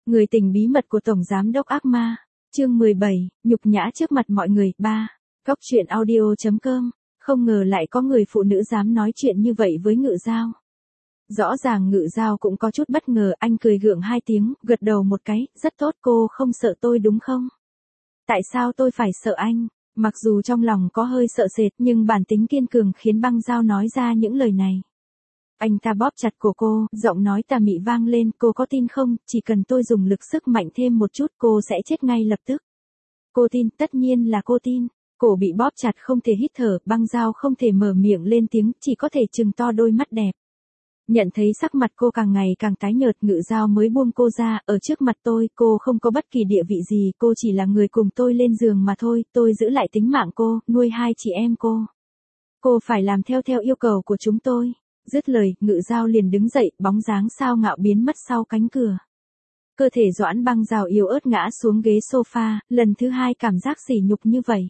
Người tình bí mật của Tổng Giám đốc ác ma. Chương 17, nhục nhã trước mặt mọi người. 3. Cóc truyện audio.com. Không ngờ lại có người phụ nữ dám nói chuyện như vậy với Ngự Giao. Rõ ràng Ngự Giao cũng có chút bất ngờ, anh cười gượng 2 tiếng, gật đầu một cái, rất tốt, cô không sợ tôi đúng không? Tại sao tôi phải sợ anh? Mặc dù trong lòng có hơi sợ sệt nhưng bản tính kiên cường khiến Băng Giao nói ra những lời này. Anh ta bóp chặt cổ cô, giọng nói tà mị vang lên, cô có tin không, chỉ cần tôi dùng lực sức mạnh thêm một chút cô sẽ chết ngay lập tức. Cô tin, tất nhiên là cô tin. Cổ bị bóp chặt không thể hít thở, Băng Giao không thể mở miệng lên tiếng, chỉ có thể trừng to đôi mắt đẹp. Nhận thấy sắc mặt cô càng ngày càng tái nhợt, Ngự Giao mới buông cô ra, ở trước mặt tôi, cô không có bất kỳ địa vị gì, cô chỉ là người cùng tôi lên giường mà thôi, tôi giữ lại tính mạng cô, nuôi 2 chị em cô. Cô phải làm theo yêu cầu của chúng tôi. Dứt lời, Ngự Giao liền đứng dậy, bóng dáng sao ngạo biến mất sau cánh cửa. Cơ thể Doãn Băng Giao yếu ớt ngã xuống ghế sofa, lần thứ 2 cảm giác sỉ nhục như vậy.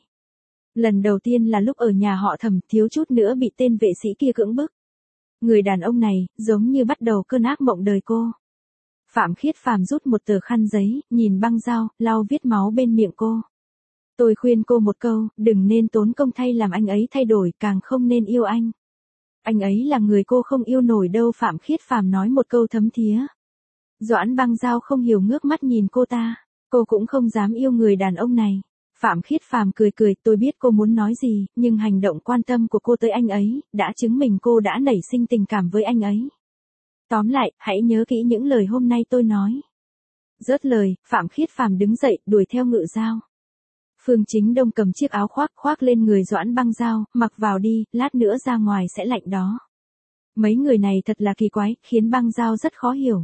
Lần đầu tiên là lúc ở nhà họ Thẩm, thiếu chút nữa bị tên vệ sĩ kia cưỡng bức. Người đàn ông này, giống như bắt đầu cơn ác mộng đời cô. Phạm Khiết Phàm rút một tờ khăn giấy, nhìn Băng Giao, lau vết máu bên miệng cô. Tôi khuyên cô một câu, đừng nên tốn công thay làm anh ấy thay đổi, càng không nên yêu anh. Anh ấy là người cô không yêu nổi đâu, Phạm Khiết Phàm nói một câu thấm thía. Doãn Băng Giao không hiểu ngước mắt nhìn cô ta, cô cũng không dám yêu người đàn ông này. Phạm Khiết Phàm cười cười, tôi biết cô muốn nói gì, nhưng hành động quan tâm của cô tới anh ấy, đã chứng minh cô đã nảy sinh tình cảm với anh ấy. Tóm lại, hãy nhớ kỹ những lời hôm nay tôi nói. Dứt lời, Phạm Khiết Phàm đứng dậy, đuổi theo Ngự Giao. Phương Chính Đông cầm chiếc áo khoác lên người Doãn Băng Giao, mặc vào đi, lát nữa ra ngoài sẽ lạnh đó. Mấy người này thật là kỳ quái, khiến Băng Giao rất khó hiểu.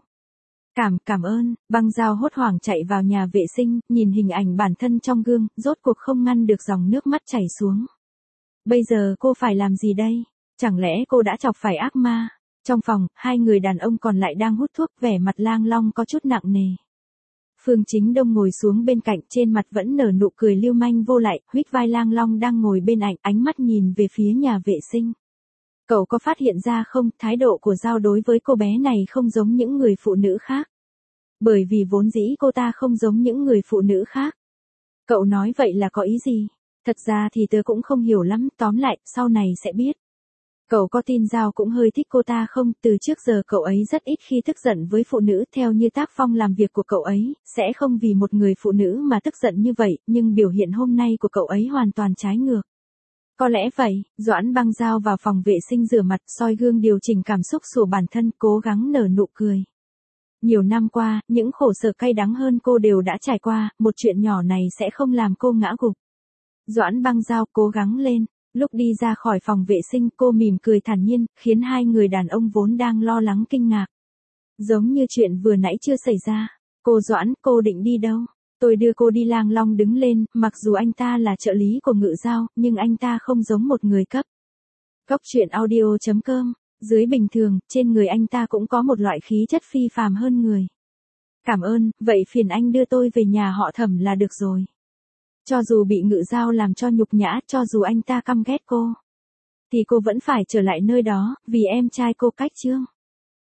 Cảm ơn, Băng Giao hốt hoảng chạy vào nhà vệ sinh, nhìn hình ảnh bản thân trong gương, rốt cuộc không ngăn được dòng nước mắt chảy xuống. Bây giờ cô phải làm gì đây? Chẳng lẽ cô đã chọc phải ác ma? Trong phòng, 2 người đàn ông còn lại đang hút thuốc, vẻ mặt Lang Long có chút nặng nề. Phương Chính Đông ngồi xuống bên cạnh, trên mặt vẫn nở nụ cười lưu manh vô lại, huýt vai Lang Long đang ngồi bên cạnh, ánh mắt nhìn về phía nhà vệ sinh. Cậu có phát hiện ra không, thái độ của Giao đối với cô bé này không giống những người phụ nữ khác. Bởi vì vốn dĩ cô ta không giống những người phụ nữ khác. Cậu nói vậy là có ý gì? Thật ra thì tớ cũng không hiểu lắm, tóm lại, sau này sẽ biết. Cậu có tin Giao cũng hơi thích cô ta không? Từ trước giờ cậu ấy rất ít khi tức giận với phụ nữ, theo như tác phong làm việc của cậu ấy, sẽ không vì một người phụ nữ mà tức giận như vậy, nhưng biểu hiện hôm nay của cậu ấy hoàn toàn trái ngược. Có lẽ vậy, Doãn Băng Giao vào phòng vệ sinh rửa mặt, soi gương điều chỉnh cảm xúc của bản thân, cố gắng nở nụ cười. Nhiều năm qua, những khổ sở cay đắng hơn cô đều đã trải qua, một chuyện nhỏ này sẽ không làm cô ngã gục. Doãn Băng Giao cố gắng lên. Lúc đi ra khỏi phòng vệ sinh, cô mỉm cười thản nhiên, khiến 2 người đàn ông vốn đang lo lắng kinh ngạc. Giống như chuyện vừa nãy chưa xảy ra. Cô Doãn, cô định đi đâu? Tôi đưa cô đi. Lang Long đứng lên, mặc dù anh ta là trợ lý của Ngự Giao, nhưng anh ta không giống một người cấp. Cóc truyện audio.com. Dưới bình thường, trên người anh ta cũng có một loại khí chất phi phàm hơn người. Cảm ơn, vậy phiền anh đưa tôi về nhà họ Thẩm là được rồi. Cho dù bị Ngự Giao làm cho nhục nhã, cho dù anh ta căm ghét cô, thì cô vẫn phải trở lại nơi đó, vì em trai cô. Cách chương.